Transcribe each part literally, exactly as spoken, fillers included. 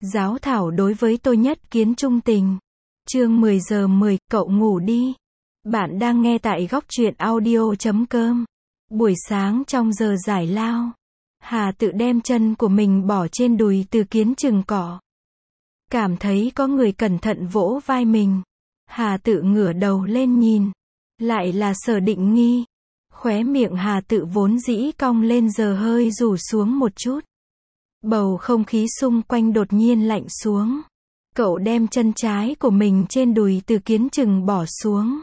Giáo thảo đối với tôi nhất kiến trung tình. Chương mười giờ mười, cậu ngủ đi. Bạn đang nghe tại góc truyện audio chấm com. Buổi sáng trong giờ giải lao, Hà tự đem chân của mình bỏ trên đùi Từ Kiến chừng cỏ. Cảm thấy có người cẩn thận vỗ vai mình. Hà tự ngửa đầu lên nhìn. Lại là Sở Định Nghi. Khóe miệng Hà tự vốn dĩ cong lên giờ hơi rủ xuống một chút. Bầu không khí xung quanh đột nhiên lạnh xuống. Cậu đem chân trái của mình trên đùi Từ Kiến chừng bỏ xuống.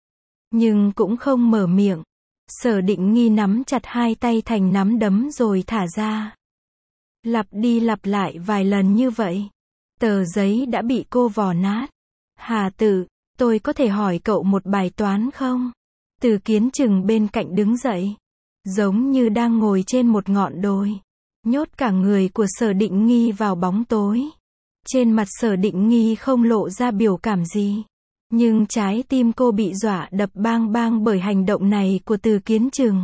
Nhưng cũng không mở miệng. Sở Định Nghi nắm chặt hai tay thành nắm đấm rồi thả ra. Lặp đi lặp lại vài lần như vậy. Tờ giấy đã bị cô vò nát. Hà tự, tôi có thể hỏi cậu một bài toán không? Từ Kiến chừng bên cạnh đứng dậy. Giống như đang ngồi trên một ngọn đồi. Nhốt cả người của Sở Định Nghi vào bóng tối. Trên mặt Sở Định Nghi không lộ ra biểu cảm gì. Nhưng trái tim cô bị dọa đập bang bang bởi hành động này của Từ Kiến chừng.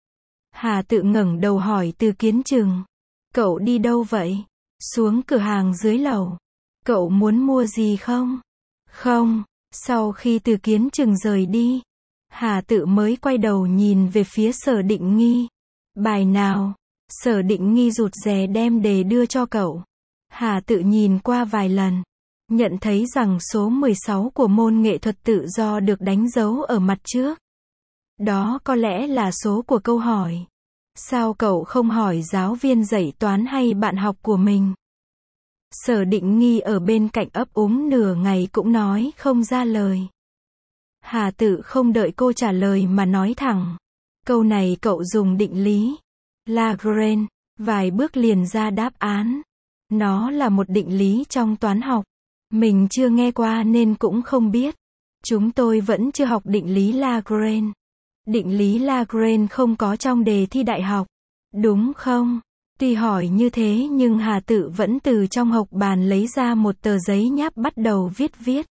Hà tự ngẩng đầu hỏi Từ Kiến chừng. Cậu đi đâu vậy? Xuống cửa hàng dưới lầu. Cậu muốn mua gì không? Không. Sau khi Từ Kiến chừng rời đi, Hà tự mới quay đầu nhìn về phía Sở Định Nghi. Bài nào? Sở Định Nghi rụt rè đem đề đưa cho cậu. Hà tự nhìn qua vài lần. Nhận thấy rằng số mười sáu của môn nghệ thuật tự do được đánh dấu ở mặt trước. Đó có lẽ là số của câu hỏi. Sao cậu không hỏi giáo viên dạy toán hay bạn học của mình? Sở Định Nghi ở bên cạnh ấp úng nửa ngày cũng nói không ra lời. Hà tự không đợi cô trả lời mà nói thẳng. Câu này cậu dùng định lý Lagrange, vài bước liền ra đáp án. Nó là một định lý trong toán học. Mình chưa nghe qua nên cũng không biết. Chúng tôi vẫn chưa học định lý Lagrange. Định lý Lagrange không có trong đề thi đại học. Đúng không? Tuy hỏi như thế nhưng Hà tự vẫn từ trong hộc bàn lấy ra một tờ giấy nháp bắt đầu viết viết.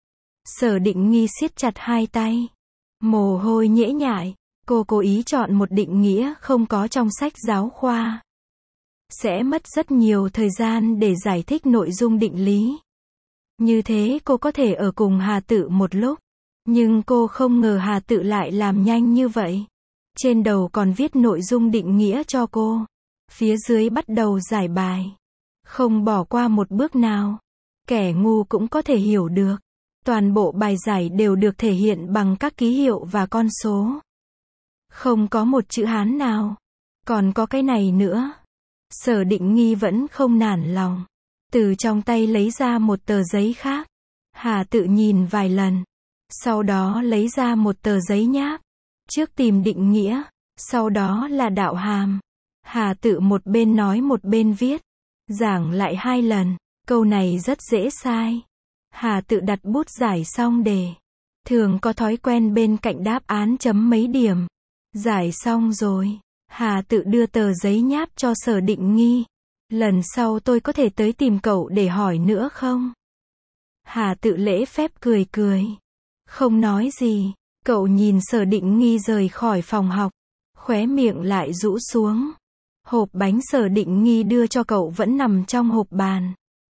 Sở Định Nghi siết chặt hai tay. Mồ hôi nhễ nhại. Cô cố ý chọn một định nghĩa không có trong sách giáo khoa. Sẽ mất rất nhiều thời gian để giải thích nội dung định lý. Như thế cô có thể ở cùng Hà tự một lúc. Nhưng cô không ngờ Hà tự lại làm nhanh như vậy. Trên đầu còn viết nội dung định nghĩa cho cô. Phía dưới bắt đầu giải bài. Không bỏ qua một bước nào. Kẻ ngu cũng có thể hiểu được. Toàn bộ bài giải đều được thể hiện bằng các ký hiệu và con số. Không có một chữ Hán nào. Còn có cái này nữa. Sở Định Nghi vẫn không nản lòng. Từ trong tay lấy ra một tờ giấy khác. Hà tự nhìn vài lần. Sau đó lấy ra một tờ giấy nháp. Trước tìm định nghĩa. Sau đó là đạo hàm. Hà tự một bên nói một bên viết. Giảng lại hai lần. Câu này rất dễ sai. Hà tự đặt bút giải xong đề. Thường có thói quen bên cạnh đáp án chấm mấy điểm. Giải xong rồi. Hà tự đưa tờ giấy nháp cho Sở Định Nghi. Lần sau tôi có thể tới tìm cậu để hỏi nữa không? Hà tự lễ phép cười cười. Không nói gì. Cậu nhìn Sở Định Nghi rời khỏi phòng học. Khóe miệng lại rũ xuống. Hộp bánh Sở Định Nghi đưa cho cậu vẫn nằm trong hộp bàn.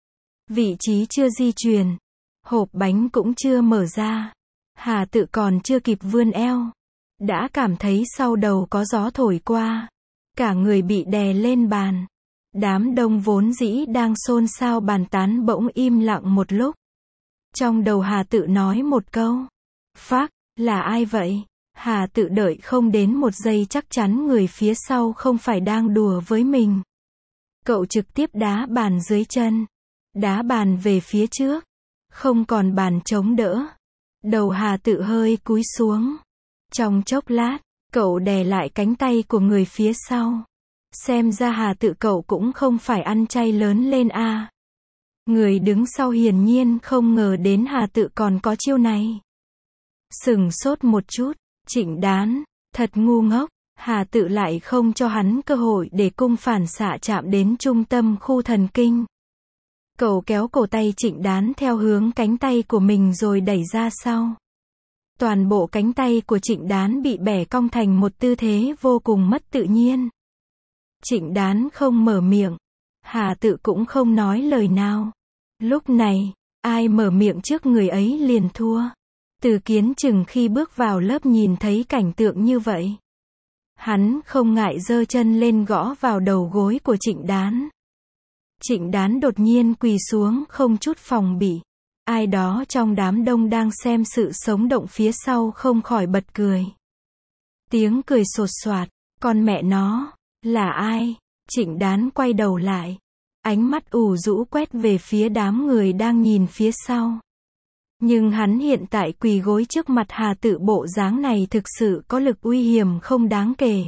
Vị trí chưa di chuyển. Hộp bánh cũng chưa mở ra. Hà tự còn chưa kịp vươn eo. Đã cảm thấy sau đầu có gió thổi qua. Cả người bị đè lên bàn. Đám đông vốn dĩ đang xôn xao bàn tán bỗng im lặng một lúc. Trong đầu Hà tự nói một câu. Phác, là ai vậy? Hà tự đợi không đến một giây chắc chắn người phía sau không phải đang đùa với mình. Cậu trực tiếp đá bàn dưới chân. Đá bàn về phía trước. Không còn bàn chống đỡ. Đầu Hà tự hơi cúi xuống. Trong chốc lát, cậu đè lại cánh tay của người phía sau. Xem ra Hà tự cậu cũng không phải ăn chay lớn lên a. À. Người đứng sau hiển nhiên không ngờ đến Hà tự còn có chiêu này. Sửng sốt một chút, Trịnh Đán, thật ngu ngốc, Hà tự lại không cho hắn cơ hội để cung phản xạ chạm đến trung tâm khu thần kinh. Cậu kéo cổ tay Trịnh Đán theo hướng cánh tay của mình rồi đẩy ra sau. Toàn bộ cánh tay của Trịnh Đán bị bẻ cong thành một tư thế vô cùng mất tự nhiên. Trịnh Đán không mở miệng. Hà Tự cũng không nói lời nào. Lúc này, ai mở miệng trước người ấy liền thua. Từ Kiến Chừng khi bước vào lớp nhìn thấy cảnh tượng như vậy. Hắn không ngại giơ chân lên gõ vào đầu gối của Trịnh Đán. Trịnh Đán đột nhiên quỳ xuống không chút phòng bị. Ai đó trong đám đông đang xem sự sống động phía sau không khỏi bật cười. Tiếng cười sột soạt, con mẹ nó, là ai? Trịnh Đán quay đầu lại. Ánh mắt ủ rũ quét về phía đám người đang nhìn phía sau. Nhưng hắn hiện tại quỳ gối trước mặt Hà Tự bộ dáng này thực sự có lực uy hiểm không đáng kể.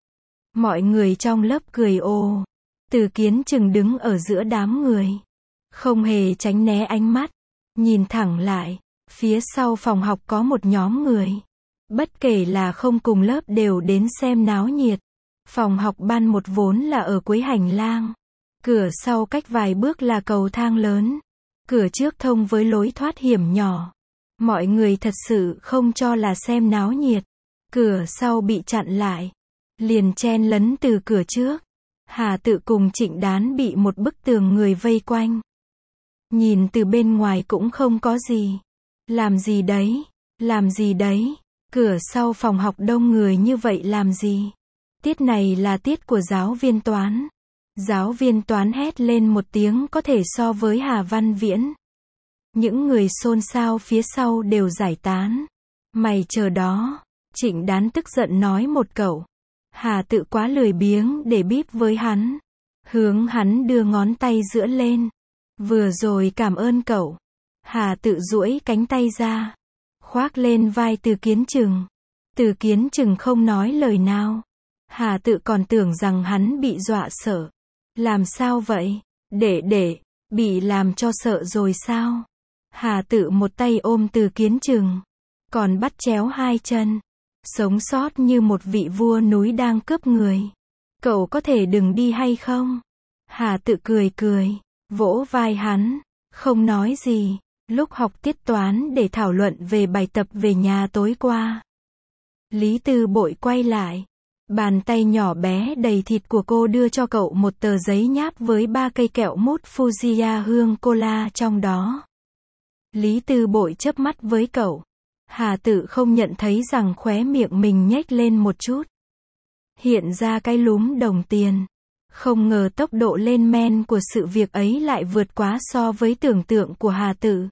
Mọi người trong lớp cười ồ. Từ Kiến Chừng đứng ở giữa đám người. Không hề tránh né ánh mắt. Nhìn thẳng lại. Phía sau phòng học có một nhóm người. Bất kể là không cùng lớp đều đến xem náo nhiệt. Phòng học ban một vốn là ở cuối hành lang. Cửa sau cách vài bước là cầu thang lớn. Cửa trước thông với lối thoát hiểm nhỏ. Mọi người thật sự không cho là xem náo nhiệt. Cửa sau bị chặn lại. Liền chen lấn từ cửa trước. Hà Tự cùng Trịnh Đán bị một bức tường người vây quanh. Nhìn từ bên ngoài cũng không có gì. Làm gì đấy? Làm gì đấy? Cửa sau phòng học đông người như vậy làm gì? Tiết này là tiết của giáo viên toán. Giáo viên toán hét lên một tiếng có thể so với Hà Văn Viễn. Những người xôn xao phía sau đều giải tán. Mày chờ đó. Trịnh Đán tức giận nói một câu. Hà Tự quá lười biếng để bíp với hắn. Hướng hắn đưa ngón tay giữa lên. Vừa rồi cảm ơn cậu. Hà Tự duỗi cánh tay ra. Khoác lên vai Từ Kiến Chừng. Từ Kiến Chừng không nói lời nào. Hà Tự còn tưởng rằng hắn bị dọa sợ. Làm sao vậy? Để để, bị làm cho sợ rồi sao? Hà Tự một tay ôm Từ Kiến Chừng. Còn bắt chéo hai chân. Sống sót như một vị vua núi đang cướp người. Cậu có thể đừng đi hay không? Hà Tự cười cười. Vỗ vai hắn. Không nói gì. Lúc học tiết toán để thảo luận về bài tập về nhà tối qua. Lý Tư Bội quay lại. Bàn tay nhỏ bé đầy thịt của cô đưa cho cậu một tờ giấy nháp với ba cây kẹo mút Fujiya hương cola trong đó. Lý Tư Bội chớp mắt với cậu. Hà Tự không nhận thấy rằng khóe miệng mình nhếch lên một chút. Hiện ra cái lúm đồng tiền. Không ngờ tốc độ lên men của sự việc ấy lại vượt quá so với tưởng tượng của Hà Tự.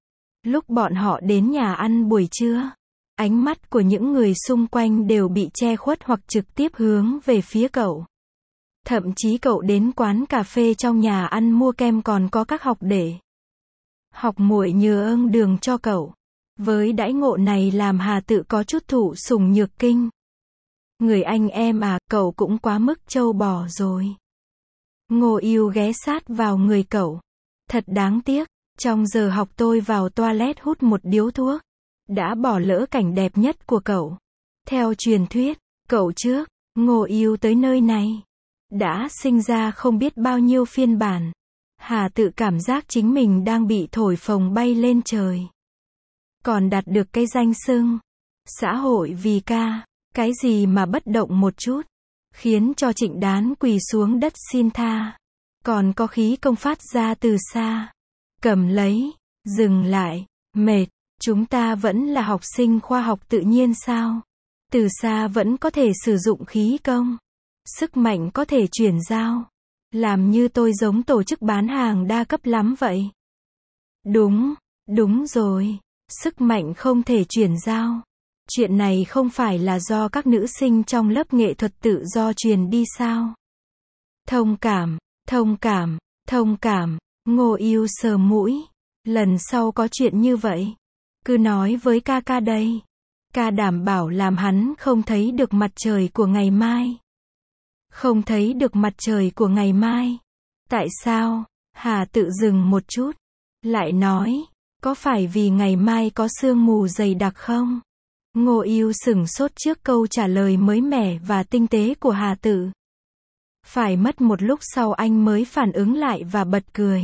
Lúc bọn họ đến nhà ăn buổi trưa, ánh mắt của những người xung quanh đều bị che khuất hoặc trực tiếp hướng về phía cậu. Thậm chí cậu đến quán cà phê trong nhà ăn mua kem còn có các học để. Học muội nhờ ơn đường cho cậu. Với đãi ngộ này làm Hà Tự có chút thụ sủng nhược kinh. Người anh em à, cậu cũng quá mức trâu bò rồi. Ngô Yêu ghé sát vào người cậu. Thật đáng tiếc, trong giờ học tôi vào toilet hút một điếu thuốc. Đã bỏ lỡ cảnh đẹp nhất của cậu. Theo truyền thuyết, cậu trước, Ngô Yêu tới nơi này. Đã sinh ra không biết bao nhiêu phiên bản. Hà Tự cảm giác chính mình đang bị thổi phồng bay lên trời. Còn đạt được cái danh xưng xã hội vì ca, cái gì mà bất động một chút, khiến cho Trịnh Đán quỳ xuống đất xin tha. Còn có khí công phát ra từ xa. Cầm lấy, dừng lại, mệt, chúng ta vẫn là học sinh khoa học tự nhiên sao? Từ xa vẫn có thể sử dụng khí công. Sức mạnh có thể chuyển giao. Làm như tôi giống tổ chức bán hàng đa cấp lắm vậy. Đúng, đúng rồi. Sức mạnh không thể chuyển giao. Chuyện này không phải là do các nữ sinh trong lớp nghệ thuật tự do truyền đi sao? Thông cảm, thông cảm, thông cảm. Ngô Yêu sờ mũi. Lần sau có chuyện như vậy, cứ nói với ca ca đây. Ca đảm bảo làm hắn không thấy được mặt trời của ngày mai. Không thấy được mặt trời của ngày mai. Tại sao? Hà Tự dừng một chút. Lại nói, có phải vì ngày mai có sương mù dày đặc không? Ngô Yêu sửng sốt trước câu trả lời mới mẻ và tinh tế của Hà Tự. Phải mất một lúc sau anh mới phản ứng lại và bật cười.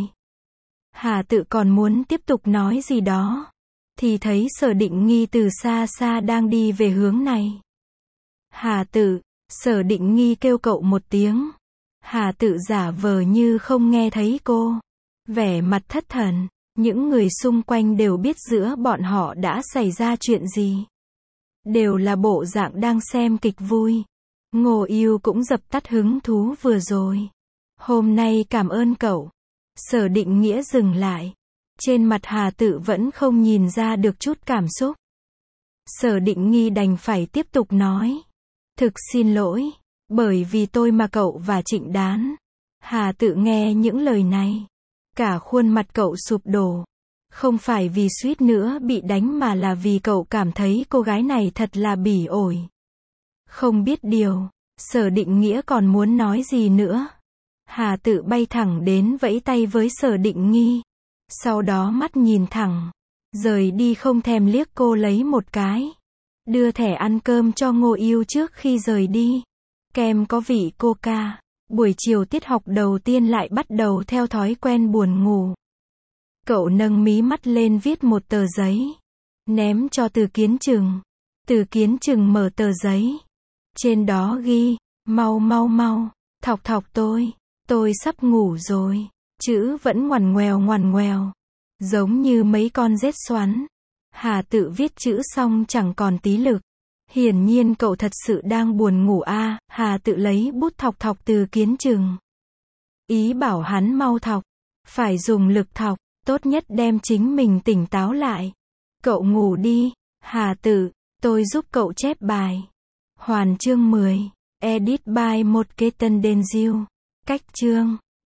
Hà Tự còn muốn tiếp tục nói gì đó, thì thấy Sở Định Nghi từ xa xa đang đi về hướng này. Hà Tự, Sở Định Nghi kêu cậu một tiếng. Hà Tự giả vờ như không nghe thấy cô. Vẻ mặt thất thần. Những người xung quanh đều biết giữa bọn họ đã xảy ra chuyện gì. Đều là bộ dạng đang xem kịch vui. Ngô Yêu cũng dập tắt hứng thú vừa rồi. Hôm nay cảm ơn cậu. Sở Định Nghĩa dừng lại. Trên mặt Hà Tự vẫn không nhìn ra được chút cảm xúc. Sở Định Nghi đành phải tiếp tục nói. Thực xin lỗi. Bởi vì tôi mà cậu và Trịnh Đán. Hà Tự nghe những lời này. Cả khuôn mặt cậu sụp đổ. Không phải vì suýt nữa bị đánh mà là vì cậu cảm thấy cô gái này thật là bỉ ổi. Không biết điều. Sở Định Nghĩa còn muốn nói gì nữa. Hà Tự bay thẳng đến vẫy tay với Sở Định Nghi. Sau đó mắt nhìn thẳng. Rời đi không thèm liếc cô lấy một cái. Đưa thẻ ăn cơm cho Ngô Yêu trước khi rời đi. Kem có vị coca. Buổi chiều tiết học đầu tiên lại bắt đầu theo thói quen buồn ngủ. Cậu nâng mí mắt lên viết một tờ giấy. Ném cho Từ Kiến Trừng. Từ Kiến Trừng mở tờ giấy. Trên đó ghi, mau mau mau, thọc thọc tôi. Tôi sắp ngủ rồi. Chữ vẫn ngoằn ngoèo ngoằn ngoèo. Giống như mấy con rết xoắn. Hà Tự viết chữ xong chẳng còn tí lực. Hiển nhiên cậu thật sự đang buồn ngủ a. À, Hà Tự lấy bút thọc thọc Từ Kiến Trừng. Ý bảo hắn mau thọc. Phải dùng lực thọc. Tốt nhất đem chính mình tỉnh táo lại. Cậu ngủ đi. Hà Tự, tôi giúp cậu chép bài. Hoàn chương mười. Edit by một Ketan Denziu. Cách chương.